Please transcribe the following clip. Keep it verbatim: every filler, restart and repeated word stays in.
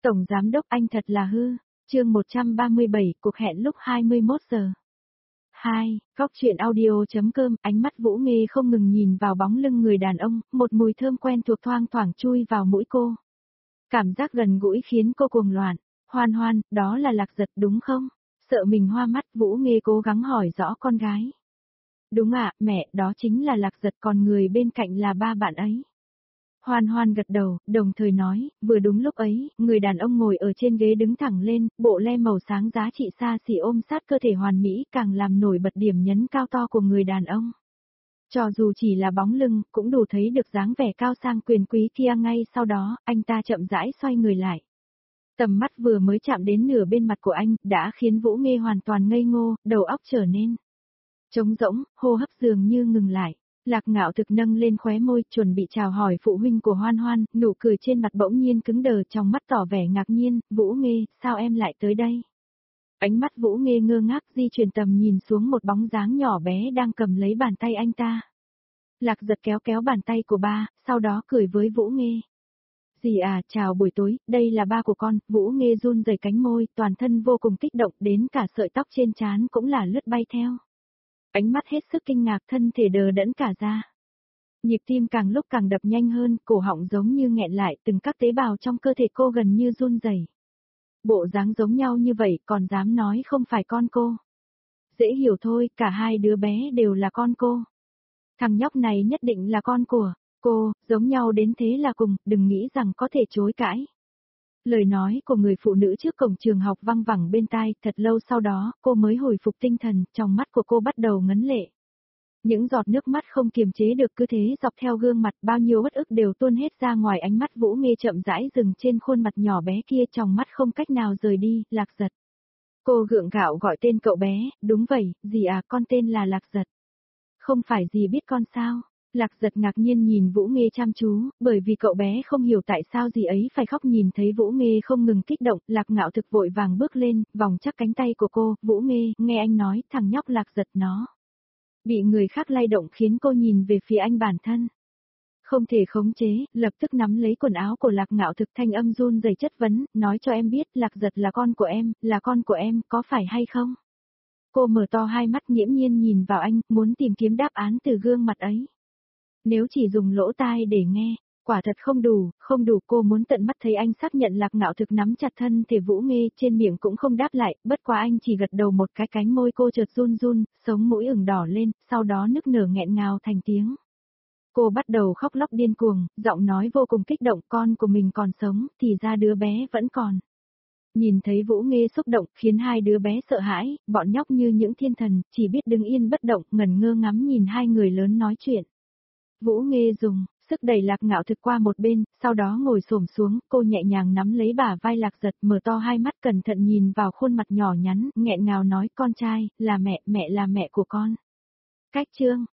Tổng Giám Đốc anh thật là hư. Chương một trăm ba mươi bảy, cuộc hẹn lúc hai mươi mốt giờ. hai. Góc truyện audio.com, ánh mắt Vũ Nghê không ngừng nhìn vào bóng lưng người đàn ông, một mùi thơm quen thuộc thoang thoảng chui vào mũi cô. Cảm giác gần gũi khiến cô cuồng loạn. Hoan Hoan, đó là Lạc Giật đúng không? Sợ mình hoa mắt, Vũ Nghê cố gắng hỏi rõ con gái. Đúng ạ, mẹ, đó chính là Lạc Giật, còn người bên cạnh là ba bạn ấy. Hoan Hoan gật đầu, đồng thời nói, vừa đúng lúc ấy, người đàn ông ngồi ở trên ghế đứng thẳng lên, bộ le màu sáng giá trị xa xỉ ôm sát cơ thể hoàn mỹ càng làm nổi bật điểm nhấn cao to của người đàn ông. Cho dù chỉ là bóng lưng, cũng đủ thấy được dáng vẻ cao sang quyền quý kia. Ngay sau đó, anh ta chậm rãi xoay người lại. Tầm mắt vừa mới chạm đến nửa bên mặt của anh, đã khiến Vũ Nghê hoàn toàn ngây ngô, đầu óc trở nên trống rỗng, hô hấp dường như ngừng lại. Lạc Ngạo Thực nâng lên khóe môi, chuẩn bị chào hỏi phụ huynh của Hoan Hoan, nụ cười trên mặt bỗng nhiên cứng đờ, trong mắt tỏ vẻ ngạc nhiên. Vũ Nghê, sao em lại tới đây? Ánh mắt Vũ Nghê ngơ ngác di chuyển tầm nhìn xuống một bóng dáng nhỏ bé đang cầm lấy bàn tay anh ta. Lạc Giật kéo kéo bàn tay của ba, sau đó cười với Vũ Nghê. Dì à, chào buổi tối, đây là ba của con. Vũ Nghê run rẩy cánh môi, toàn thân vô cùng kích động, đến cả sợi tóc trên trán cũng là lướt bay theo. Ánh mắt hết sức kinh ngạc, thân thể đờ đẫn cả ra. Nhịp tim càng lúc càng đập nhanh hơn, cổ họng giống như nghẹn lại, từng các tế bào trong cơ thể cô gần như run rẩy. Bộ dáng giống nhau như vậy, còn dám nói không phải con cô. Dễ hiểu thôi, cả hai đứa bé đều là con cô. Thằng nhóc này nhất định là con của cô, giống nhau đến thế là cùng, đừng nghĩ rằng có thể chối cãi. Lời nói của người phụ nữ trước cổng trường học văng vẳng bên tai, thật lâu sau đó, cô mới hồi phục tinh thần, trong mắt của cô bắt đầu ngấn lệ. Những giọt nước mắt không kiềm chế được cứ thế dọc theo gương mặt, bao nhiêu uất ức đều tuôn hết ra ngoài. Ánh mắt Vũ Nghê chậm rãi dừng trên khuôn mặt nhỏ bé kia, trong mắt không cách nào rời đi. Lạc Giật. Cô gượng gạo gọi tên cậu bé, đúng vậy, dì à, con tên là Lạc Giật. Không phải dì biết con sao? Lạc Giật ngạc nhiên nhìn Vũ Nghê chăm chú, bởi vì cậu bé không hiểu tại sao dì ấy phải khóc. Nhìn thấy Vũ Nghê không ngừng kích động, Lạc Ngạo Thực vội vàng bước lên, vòng chắc cánh tay của cô. Vũ Nghê, nghe anh nói, thằng nhóc Lạc Giật nó bị người khác lay động, khiến cô nhìn về phía anh bản thân. Không thể khống chế, lập tức nắm lấy quần áo của Lạc Ngạo Thực, thanh âm run rẩy chất vấn, nói cho em biết, Lạc Giật là con của em, là con của em, có phải hay không? Cô mở to hai mắt nghiễm nhiên nhìn vào anh, muốn tìm kiếm đáp án từ gương mặt ấy. Nếu chỉ dùng lỗ tai để nghe, quả thật không đủ, không đủ. Cô muốn tận mắt thấy anh xác nhận. Lạc Ngạo Thực nắm chặt thân thể Vũ Nghê, trên miệng cũng không đáp lại, bất quá anh chỉ gật đầu một cái. Cánh môi cô chợt run run, sống mũi ửng đỏ lên, sau đó nức nở nghẹn ngào thành tiếng. Cô bắt đầu khóc lóc điên cuồng, giọng nói vô cùng kích động, con của mình còn sống, thì ra đứa bé vẫn còn. Nhìn thấy Vũ Nghê xúc động, khiến hai đứa bé sợ hãi, bọn nhóc như những thiên thần, chỉ biết đứng yên bất động, ngẩn ngơ ngắm nhìn hai người lớn nói chuyện. Vũ Nghê dùng sức đẩy Lạc Ngạo Thực qua một bên, sau đó ngồi xổm xuống, cô nhẹ nhàng nắm lấy bả vai Lạc Giật, mở to hai mắt cẩn thận nhìn vào khuôn mặt nhỏ nhắn, nghẹn ngào nói, con trai, là mẹ, mẹ là mẹ của con. Cách chương